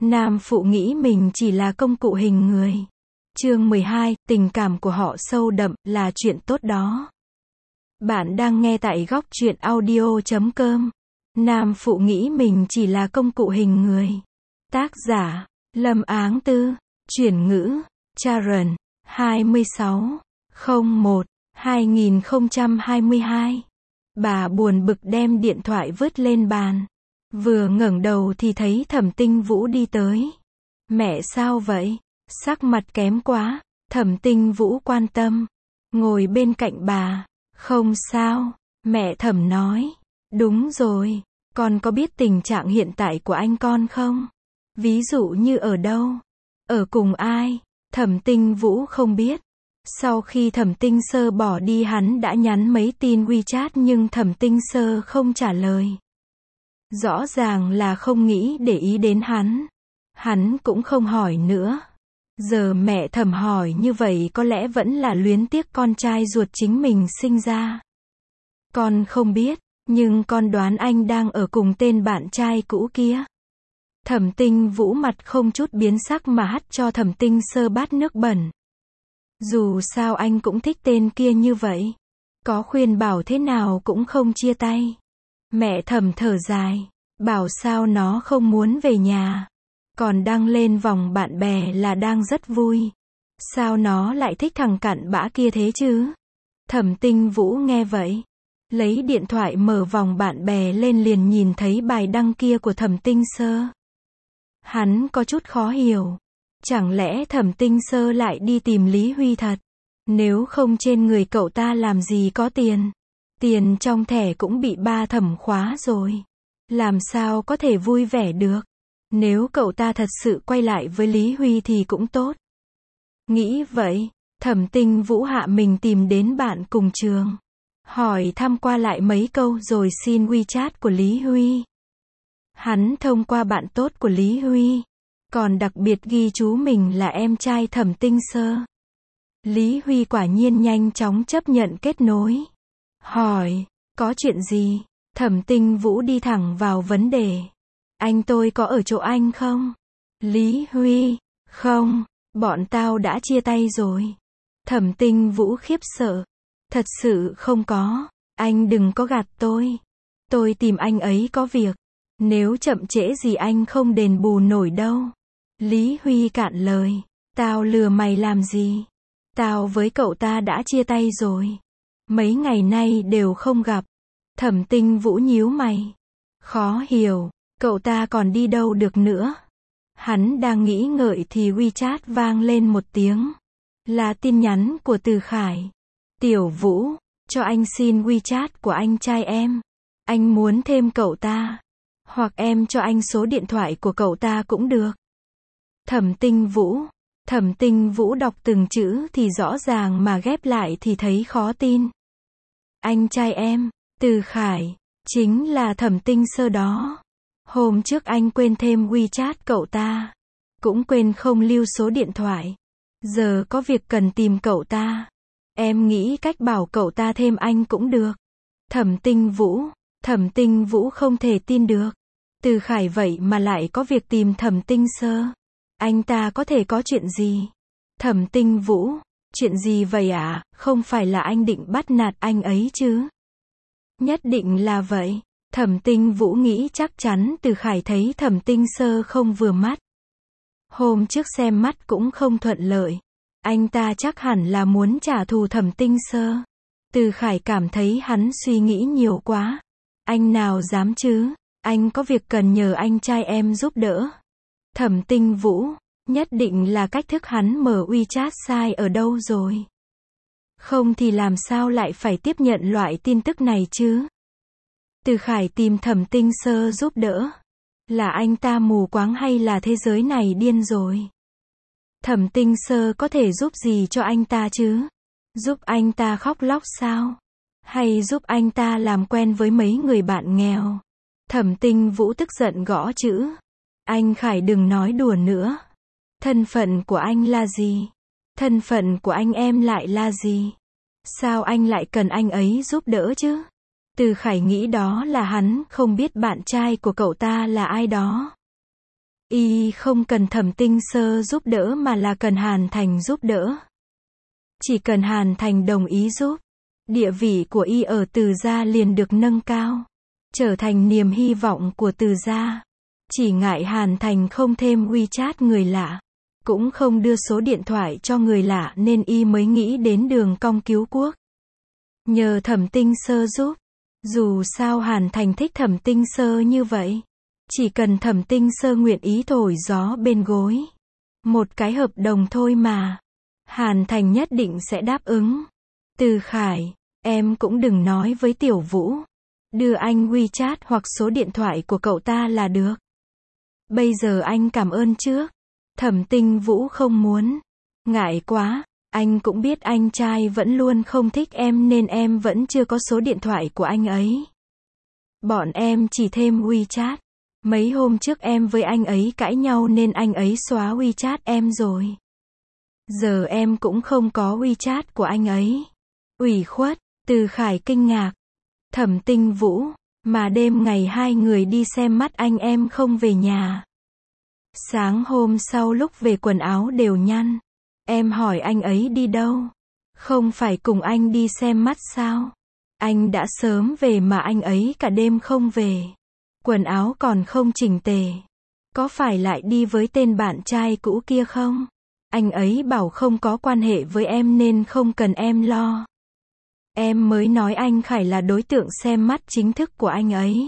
Nam phụ nghĩ mình chỉ là công cụ hình người. Chương 12, tình cảm của họ sâu đậm, là chuyện tốt đó. Bạn đang nghe tại góc truyện audio.com. Nam phụ nghĩ mình chỉ là công cụ hình người. Tác giả, Lâm Áng Tư. Chuyển ngữ, Sharon. 26/01/2022. Bà buồn bực đem điện thoại vứt lên bàn. Vừa ngẩng đầu thì thấy Thẩm Tinh Vũ đi tới. Mẹ sao vậy? Sắc mặt kém quá. Thẩm Tinh Vũ quan tâm. Ngồi bên cạnh bà. Không sao. Mẹ Thẩm nói. Đúng rồi. Con có biết tình trạng hiện tại của anh con không? Ví dụ như ở đâu? Ở cùng ai? Thẩm Tinh Vũ không biết. Sau khi Thẩm Tinh Sơ bỏ đi hắn đã nhắn mấy tin WeChat nhưng Thẩm Tinh Sơ không trả lời. Rõ ràng là không nghĩ để ý đến hắn. Hắn cũng không hỏi nữa. Giờ mẹ Thẩm hỏi như vậy có lẽ vẫn là luyến tiếc con trai ruột chính mình sinh ra. Con không biết, nhưng con đoán anh đang ở cùng tên bạn trai cũ kia. Thẩm Tinh Vũ mặt không chút biến sắc mà hắt cho Thẩm Tinh Sơ bát nước bẩn. Dù sao anh cũng thích tên kia như vậy. Có khuyên bảo thế nào cũng không chia tay. Mẹ Thẩm thở dài. Bảo sao nó không muốn về nhà. Còn đăng lên vòng bạn bè là đang rất vui. Sao nó lại thích thằng cặn bã kia thế chứ? Thẩm Tinh Vũ nghe vậy. Lấy điện thoại mở vòng bạn bè lên liền nhìn thấy bài đăng kia của Thẩm Tinh Sơ. Hắn có chút khó hiểu. Chẳng lẽ Thẩm Tinh Sơ lại đi tìm Lý Huy thật? Nếu không trên người cậu ta làm gì có tiền? Tiền trong thẻ cũng bị ba Thẩm khóa rồi. Làm sao có thể vui vẻ được? Nếu cậu ta thật sự quay lại với Lý Huy thì cũng tốt. Nghĩ vậy, Thẩm Tinh Vũ hạ mình tìm đến bạn cùng trường. Hỏi thăm qua lại mấy câu rồi xin WeChat của Lý Huy. Hắn thông qua bạn tốt của Lý Huy. Còn đặc biệt ghi chú mình là em trai Thẩm Tinh Sơ. Lý Huy quả nhiên nhanh chóng chấp nhận kết nối. Hỏi, có chuyện gì? Thẩm Tinh Vũ đi thẳng vào vấn đề. Anh tôi có ở chỗ anh không? Lý Huy, không, bọn tao đã chia tay rồi. Thẩm Tinh Vũ khiếp sợ. Thật sự không có, anh đừng có gạt tôi. Tôi tìm anh ấy có việc. Nếu chậm trễ gì anh không đền bù nổi đâu. Lý Huy cạn lời. Tao lừa mày làm gì? Tao với cậu ta đã chia tay rồi. Mấy ngày nay đều không gặp. Thẩm Tinh Vũ nhíu mày. Khó hiểu, cậu ta còn đi đâu được nữa? Hắn đang nghĩ ngợi thì WeChat vang lên một tiếng. Là tin nhắn của Từ Khải. Tiểu Vũ, cho anh xin WeChat của anh trai em. Anh muốn thêm cậu ta. Hoặc em cho anh số điện thoại của cậu ta cũng được. Thẩm Tinh Vũ đọc từng chữ thì rõ ràng mà ghép lại thì thấy khó tin. Anh trai em, Từ Khải, chính là Thẩm Tinh Sơ đó. Hôm trước anh quên thêm WeChat cậu ta. Cũng quên không lưu số điện thoại. Giờ có việc cần tìm cậu ta. Em nghĩ cách bảo cậu ta thêm anh cũng được. Thẩm Tinh Vũ không thể tin được. Từ Khải vậy mà lại có việc tìm Thẩm Tinh Sơ. Anh ta có thể có chuyện gì? Thẩm Tinh Vũ, chuyện gì vậy ạ? Không phải là anh định bắt nạt anh ấy chứ? Nhất định là vậy. Thẩm Tinh Vũ nghĩ chắc chắn Từ Khải thấy Thẩm Tinh Sơ không vừa mắt. Hôm trước xem mắt cũng không thuận lợi. Anh ta chắc hẳn là muốn trả thù Thẩm Tinh Sơ. Từ Khải cảm thấy hắn suy nghĩ nhiều quá. Anh nào dám chứ? Anh có việc cần nhờ anh trai em giúp đỡ. Thẩm Tinh Vũ, nhất định là cách thức hắn mở WeChat sai ở đâu rồi. Không thì làm sao lại phải tiếp nhận loại tin tức này chứ? Từ Khải tìm Thẩm Tinh Sơ giúp đỡ. Là anh ta mù quáng hay là thế giới này điên rồi? Thẩm Tinh Sơ có thể giúp gì cho anh ta chứ? Giúp anh ta khóc lóc sao? Hay giúp anh ta làm quen với mấy người bạn nghèo? Thẩm Tinh Vũ tức giận gõ chữ. Anh Khải đừng nói đùa nữa. Thân phận của anh là gì? Thân phận của anh em lại là gì? Sao anh lại cần anh ấy giúp đỡ chứ? Từ Khải nghĩ đó là hắn không biết bạn trai của cậu ta là ai đó. Y không cần Thẩm Tinh Sơ giúp đỡ mà là cần Hàn Thành giúp đỡ. Chỉ cần Hàn Thành đồng ý giúp, địa vị của Y ở Từ gia liền được nâng cao, trở thành niềm hy vọng của Từ gia. Chỉ ngại Hàn Thành không thêm WeChat người lạ, cũng không đưa số điện thoại cho người lạ nên Y mới nghĩ đến đường cong cứu quốc. Nhờ Thẩm Tinh Sơ giúp. Dù sao Hàn Thành thích Thẩm Tinh Sơ như vậy. Chỉ cần Thẩm Tinh Sơ nguyện ý thổi gió bên gối. Một cái hợp đồng thôi mà. Hàn Thành nhất định sẽ đáp ứng. Từ Khải, em cũng đừng nói với Tiểu Vũ. Đưa anh WeChat hoặc số điện thoại của cậu ta là được. Bây giờ anh cảm ơn trước. Thẩm Tinh Vũ không muốn. Ngại quá, anh cũng biết anh trai vẫn luôn không thích em nên em vẫn chưa có số điện thoại của anh ấy. Bọn em chỉ thêm WeChat. Mấy hôm trước em với anh ấy cãi nhau nên anh ấy xóa WeChat em rồi. Giờ em cũng không có WeChat của anh ấy. Ủy khuất, Từ Khải kinh ngạc. Thẩm Tinh Vũ, mà đêm ngày hai người đi xem mắt anh em không về nhà. Sáng hôm sau lúc về quần áo đều nhăn. Em hỏi anh ấy đi đâu? Không phải cùng anh đi xem mắt sao? Anh đã sớm về mà anh ấy cả đêm không về. Quần áo còn không chỉnh tề. Có phải lại đi với tên bạn trai cũ kia không? Anh ấy bảo không có quan hệ với em nên không cần em lo. Em mới nói anh Khải là đối tượng xem mắt chính thức của anh ấy.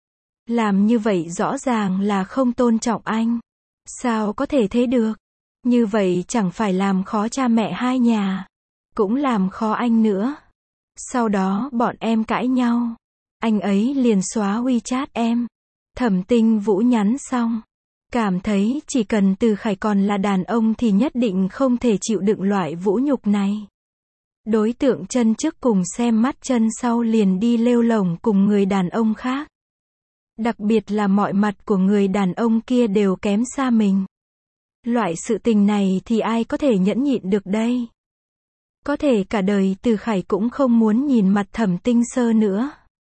Làm như vậy rõ ràng là không tôn trọng anh. Sao có thể thế được? Như vậy chẳng phải làm khó cha mẹ hai nhà. Cũng làm khó anh nữa. Sau đó bọn em cãi nhau. Anh ấy liền xóa WeChat em. Thẩm Tinh Vũ nhắn xong. Cảm thấy chỉ cần Từ Khải còn là đàn ông thì nhất định không thể chịu đựng loại vũ nhục này. Đối tượng chân trước cùng xem mắt chân sau liền đi lêu lổng cùng người đàn ông khác. Đặc biệt là mọi mặt của người đàn ông kia đều kém xa mình. Loại sự tình này thì ai có thể nhẫn nhịn được đây? Có thể cả đời Từ Khải cũng không muốn nhìn mặt Thẩm Tinh Sơ nữa.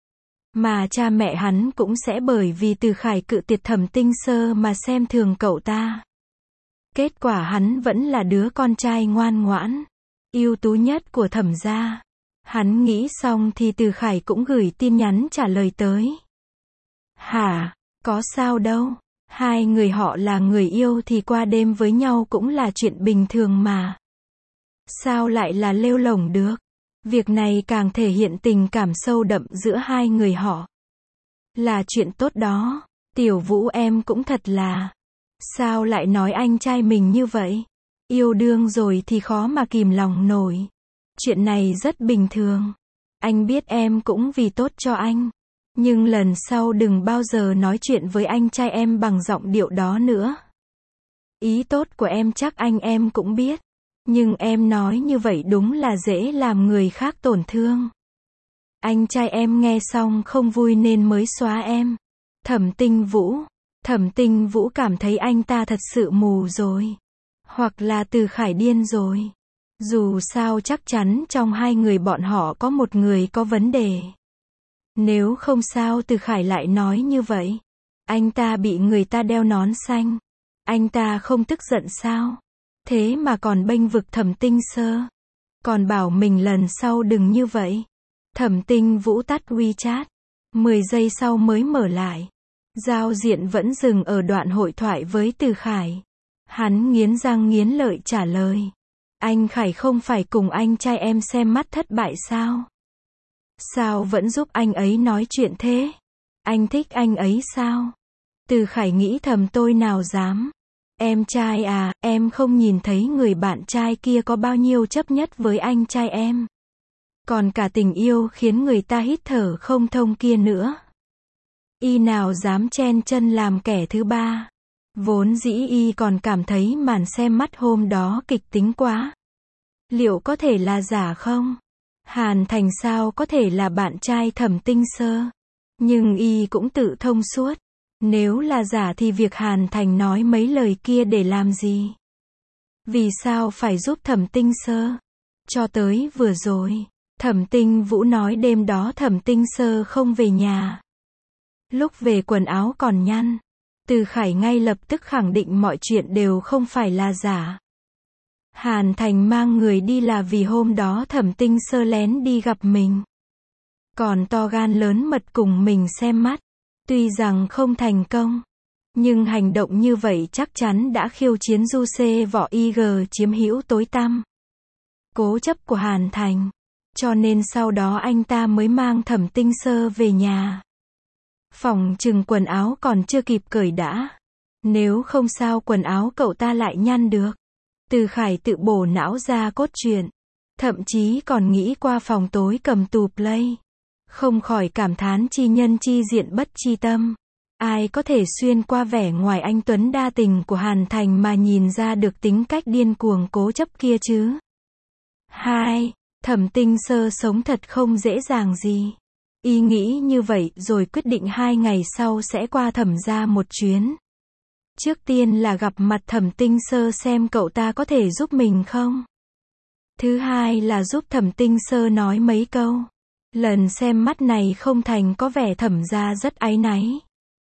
Mà cha mẹ hắn cũng sẽ bởi vì Từ Khải cự tuyệt Thẩm Tinh Sơ mà xem thường cậu ta. Kết quả hắn vẫn là đứa con trai ngoan ngoãn, ưu tú nhất của Thẩm gia. Hắn nghĩ xong thì Từ Khải cũng gửi tin nhắn trả lời tới. Hả, có sao đâu. Hai người họ là người yêu thì qua đêm với nhau cũng là chuyện bình thường mà. Sao lại là lêu lổng được? Việc này càng thể hiện tình cảm sâu đậm giữa hai người họ. Là chuyện tốt đó. Tiểu Vũ em cũng thật là. Sao lại nói anh trai mình như vậy? Yêu đương rồi thì khó mà kìm lòng nổi. Chuyện này rất bình thường. Anh biết em cũng vì tốt cho anh. Nhưng lần sau đừng bao giờ nói chuyện với anh trai em bằng giọng điệu đó nữa. Ý tốt của em chắc anh em cũng biết. Nhưng em nói như vậy đúng là dễ làm người khác tổn thương. Anh trai em nghe xong không vui nên mới xóa em. Thẩm Tinh Vũ cảm thấy anh ta thật sự mù rồi. Hoặc là Từ Khải điên rồi. Dù sao chắc chắn trong hai người bọn họ có một người có vấn đề. Nếu không sao Từ Khải lại nói như vậy. Anh ta bị người ta đeo nón xanh. Anh ta không tức giận sao? Thế mà còn bênh vực Thẩm Tinh Sơ. Còn bảo mình lần sau đừng như vậy. Thẩm Tinh Vũ tắt WeChat. 10 giây sau mới mở lại. Giao diện vẫn dừng ở đoạn hội thoại với Từ Khải. Hắn nghiến răng nghiến lợi trả lời. Anh Khải không phải cùng anh trai em xem mắt thất bại sao? Sao vẫn giúp anh ấy nói chuyện thế? Anh thích anh ấy sao? Từ Khải nghĩ thầm tôi nào dám. Em trai à, em không nhìn thấy người bạn trai kia có bao nhiêu chấp nhất với anh trai em. Còn cả tình yêu khiến người ta hít thở không thông kia nữa. Y nào dám chen chân làm kẻ thứ ba. Vốn dĩ Y còn cảm thấy màn xem mắt hôm đó kịch tính quá. Liệu có thể là giả không? Hàn Thành sao có thể là bạn trai Thẩm Tinh Sơ? Nhưng Y cũng tự thông suốt. Nếu là giả thì việc Hàn Thành nói mấy lời kia để làm gì? Vì sao phải giúp Thẩm Tinh Sơ? Cho tới vừa rồi, Thẩm Tinh Vũ nói đêm đó Thẩm Tinh Sơ không về nhà. Lúc về quần áo còn nhăn. Từ Khải ngay lập tức khẳng định mọi chuyện đều không phải là giả. Hàn Thành mang người đi là vì hôm đó Thẩm Tinh Sơ lén đi gặp mình. Còn to gan lớn mật cùng mình xem mắt. Tuy rằng không thành công, nhưng hành động như vậy chắc chắn đã khiêu chiến du xê võ IG chiếm hữu tối tăm. Cố chấp của Hàn Thành. Cho nên sau đó anh ta mới mang Thẩm Tinh Sơ về nhà. Phỏng chừng quần áo còn chưa kịp cởi đã. Nếu không sao quần áo cậu ta lại nhăn được. Từ Khải tự bổ não ra cốt truyện. Thậm chí còn nghĩ qua phòng tối cầm tù play. Không khỏi cảm thán chi nhân chi diện bất chi tâm. Ai có thể xuyên qua vẻ ngoài anh tuấn đa tình của Hàn Thành mà nhìn ra được tính cách điên cuồng cố chấp kia chứ. 2. Thẩm Tinh Sơ sống thật không dễ dàng gì. Y nghĩ như vậy rồi quyết định 2 ngày sau sẽ qua Thẩm gia một chuyến. Trước tiên là gặp mặt Thẩm Tinh Sơ xem cậu ta có thể giúp mình không. Thứ hai là giúp Thẩm Tinh Sơ nói mấy câu. Lần xem mắt này không thành có vẻ Thẩm gia rất áy náy.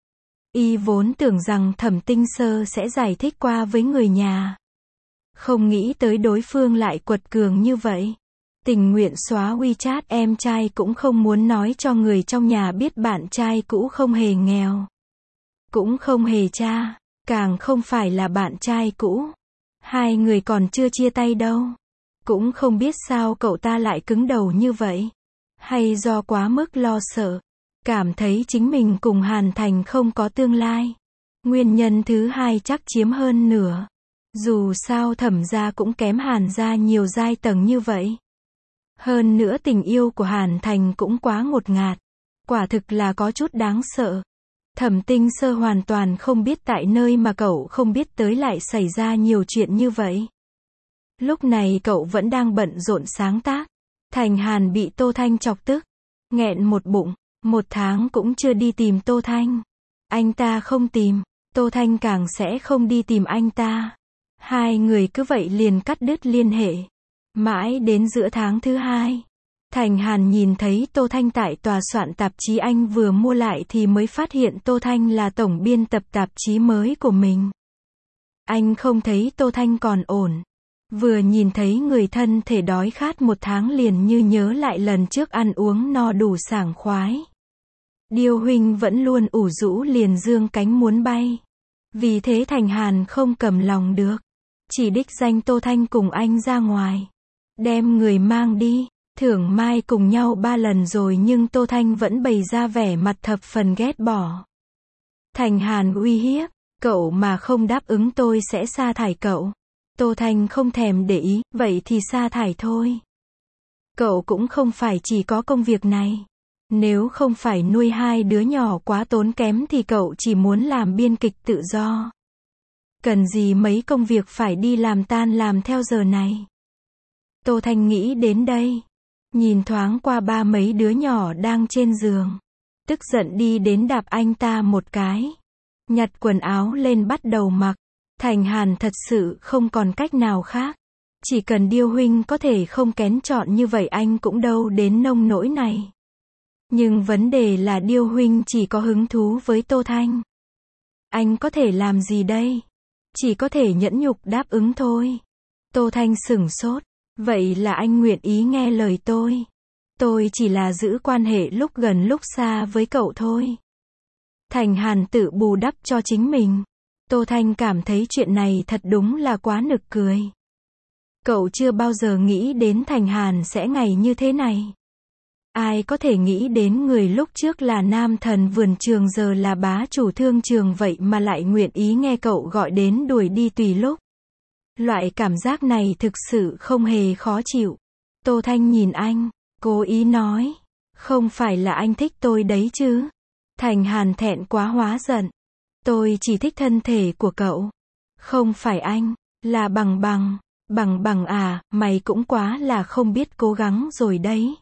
Y vốn tưởng rằng Thẩm Tinh Sơ sẽ giải thích qua với người nhà. Không nghĩ tới đối phương lại quật cường như vậy. Tình nguyện xóa WeChat em trai cũng không muốn nói cho người trong nhà biết bạn trai cũ không hề nghèo. Cũng không hề cha. Càng không phải là bạn trai cũ. 2 người còn chưa chia tay đâu. Cũng không biết sao cậu ta lại cứng đầu như vậy. Hay do quá mức lo sợ. Cảm thấy chính mình cùng Hàn Thành không có tương lai. Nguyên nhân thứ hai chắc chiếm hơn nửa. Dù sao Thẩm gia cũng kém Hàn gia nhiều giai tầng như vậy. Hơn nữa tình yêu của Hàn Thành cũng quá ngột ngạt. Quả thực là có chút đáng sợ. Thẩm Tinh Sơ hoàn toàn không biết tại nơi mà cậu không biết tới lại xảy ra nhiều chuyện như vậy. Lúc này cậu vẫn đang bận rộn sáng tác. Thành Hàn bị Tô Thanh chọc tức. Nghẹn một bụng. 1 tháng cũng chưa đi tìm Tô Thanh. Anh ta không tìm. Tô Thanh càng sẽ không đi tìm anh ta. 2 người cứ vậy liền cắt đứt liên hệ. Mãi đến giữa tháng thứ 2. Thành Hàn nhìn thấy Tô Thanh tại tòa soạn tạp chí anh vừa mua lại thì mới phát hiện Tô Thanh là tổng biên tập tạp chí mới của mình. Anh không thấy Tô Thanh còn ổn. Vừa nhìn thấy người thân thể đói khát 1 tháng liền như nhớ lại lần trước ăn uống no đủ sảng khoái. Điêu huynh vẫn luôn ủ rũ liền dương cánh muốn bay. Vì thế Thành Hàn không cầm lòng được. Chỉ đích danh Tô Thanh cùng anh ra ngoài. Đem người mang đi. Thưởng mai cùng nhau 3 lần rồi nhưng Tô Thanh vẫn bày ra vẻ mặt thập phần ghét bỏ. Thành Hàn uy hiếp. Cậu mà không đáp ứng tôi sẽ sa thải cậu. Tô Thanh không thèm để ý. Vậy thì sa thải thôi. Cậu cũng không phải chỉ có công việc này. Nếu không phải nuôi 2 đứa nhỏ quá tốn kém thì cậu chỉ muốn làm biên kịch tự do. Cần gì mấy công việc phải đi làm tan làm theo giờ này. Tô Thanh nghĩ đến đây. Nhìn thoáng qua 3 mấy đứa nhỏ đang trên giường. Tức giận đi đến đạp anh ta một cái. Nhặt quần áo lên bắt đầu mặc. Thành Hàn thật sự không còn cách nào khác. Chỉ cần Điêu huynh có thể không kén chọn như vậy anh cũng đâu đến nông nỗi này. Nhưng vấn đề là Điêu huynh chỉ có hứng thú với Tô Thanh. Anh có thể làm gì đây? Chỉ có thể nhẫn nhục đáp ứng thôi. Tô Thanh sửng sốt. Vậy là anh nguyện ý nghe lời tôi. Tôi chỉ là giữ quan hệ lúc gần lúc xa với cậu thôi. Thành Hàn tự bù đắp cho chính mình. Tô Thanh cảm thấy chuyện này thật đúng là quá nực cười. Cậu chưa bao giờ nghĩ đến Thành Hàn sẽ ngày như thế này. Ai có thể nghĩ đến người lúc trước là nam thần vườn trường giờ là bá chủ thương trường vậy mà lại nguyện ý nghe cậu gọi đến đuổi đi tùy lúc. Loại cảm giác này thực sự không hề khó chịu. Tô Thanh nhìn anh, cố ý nói. Không phải là anh thích tôi đấy chứ. Thành Hàn thẹn quá hóa giận. Tôi chỉ thích thân thể của cậu. Không phải anh, là Bằng Bằng. Bằng Bằng à, mày cũng quá là không biết cố gắng rồi đấy.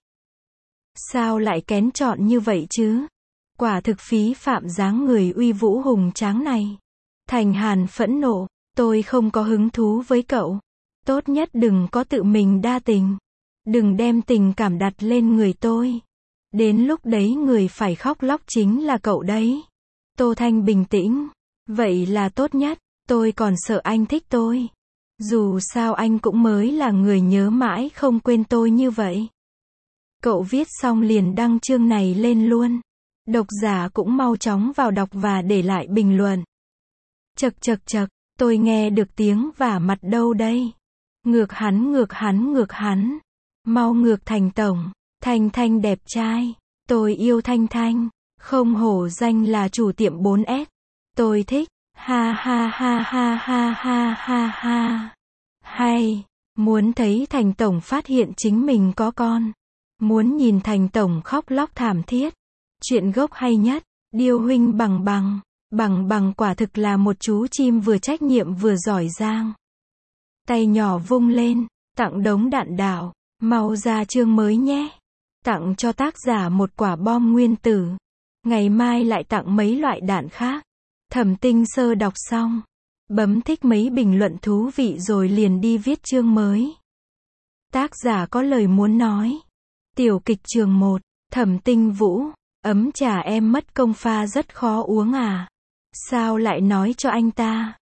Sao lại kén chọn như vậy chứ? Quả thực phí phạm dáng người uy vũ hùng tráng này. Thành Hàn phẫn nộ. Tôi không có hứng thú với cậu. Tốt nhất đừng có tự mình đa tình. Đừng đem tình cảm đặt lên người tôi. Đến lúc đấy người phải khóc lóc chính là cậu đấy. Tô Thanh bình tĩnh. Vậy là tốt nhất, tôi còn sợ anh thích tôi. Dù sao anh cũng mới là người nhớ mãi không quên tôi như vậy. Cậu viết xong liền đăng chương này lên luôn. Độc giả cũng mau chóng vào đọc và để lại bình luận. Chậc chậc chậc, tôi nghe được tiếng vả mặt đâu đây. Ngược hắn ngược hắn ngược hắn. Mau ngược Thành tổng. Thanh Thanh đẹp trai. Tôi yêu Thanh Thanh. Không hổ danh là chủ tiệm 4S. Tôi thích. Ha ha ha ha ha ha ha ha. Hay. Muốn thấy Thành tổng phát hiện chính mình có con. Muốn nhìn Thành tổng khóc lóc thảm thiết. Chuyện gốc hay nhất. Điêu huynh bằng bằng. Bằng bằng quả thực là một chú chim vừa trách nhiệm vừa giỏi giang. Tay nhỏ vung lên. Tặng đống đạn đạo. Mau ra chương mới nhé. Tặng cho tác giả một quả bom nguyên tử. Ngày mai lại tặng mấy loại đạn khác. Thẩm Tinh Sơ đọc xong. Bấm thích mấy bình luận thú vị rồi liền đi viết chương mới. Tác giả có lời muốn nói. Tiểu kịch trường 1. Thẩm Tinh Vũ. Ấm trà em mất công pha rất khó uống à. Sao lại nói cho anh ta.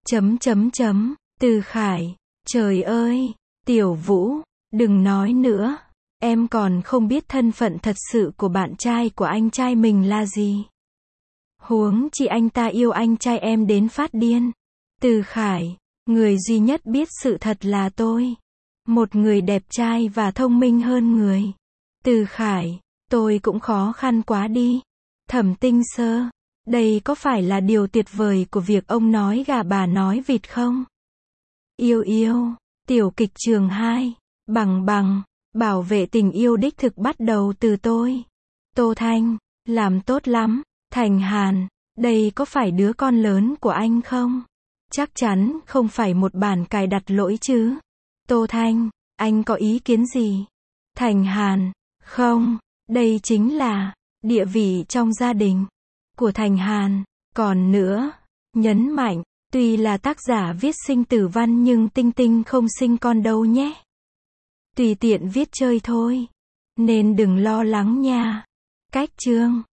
Từ Khải. Trời ơi. Tiểu Vũ. Đừng nói nữa. Em còn không biết thân phận thật sự của bạn trai của anh trai mình là gì. Huống chi anh ta yêu anh trai em đến phát điên. Từ Khải. Người duy nhất biết sự thật là tôi. Một người đẹp trai và thông minh hơn người. Từ Khải. Tôi cũng khó khăn quá đi. Thẩm Tinh Sơ. Đây có phải là điều tuyệt vời của việc ông nói gà bà nói vịt không? Yêu yêu. Tiểu kịch trường 2. Bằng bằng. Bảo vệ tình yêu đích thực bắt đầu từ tôi. Tô Thanh. Làm tốt lắm. Thành Hàn. Đây có phải đứa con lớn của anh không? Chắc chắn không phải một bản cài đặt lỗi chứ. Tô Thanh. Anh có ý kiến gì? Thành Hàn. Không. Đây chính là địa vị trong gia đình của Thành Hàn. Còn nữa, nhấn mạnh, tuy là tác giả viết sinh tử văn nhưng Tinh Tinh không sinh con đâu nhé. Tùy tiện viết chơi thôi. Nên đừng lo lắng nha. Cách chương.